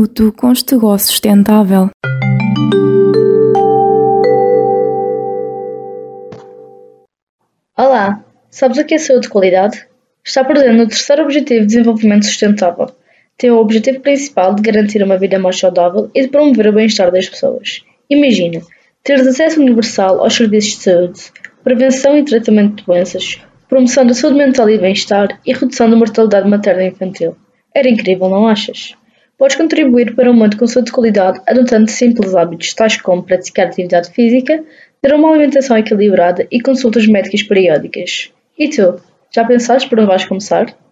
Minuto Constegó Sustentável. Olá, sabes o que é saúde de qualidade? Está presente no terceiro Objetivo de Desenvolvimento Sustentável. Tem o objetivo principal de garantir uma vida mais saudável e de promover o bem-estar das pessoas. Imagina, teres acesso universal aos serviços de saúde, prevenção e tratamento de doenças, promoção da saúde mental e bem-estar e redução da mortalidade materna e infantil. Era incrível, não achas? Podes contribuir para um mundo com saúde de qualidade adotando simples hábitos, tais como praticar atividade física, ter uma alimentação equilibrada e consultas médicas periódicas. E tu, já pensaste por onde vais começar?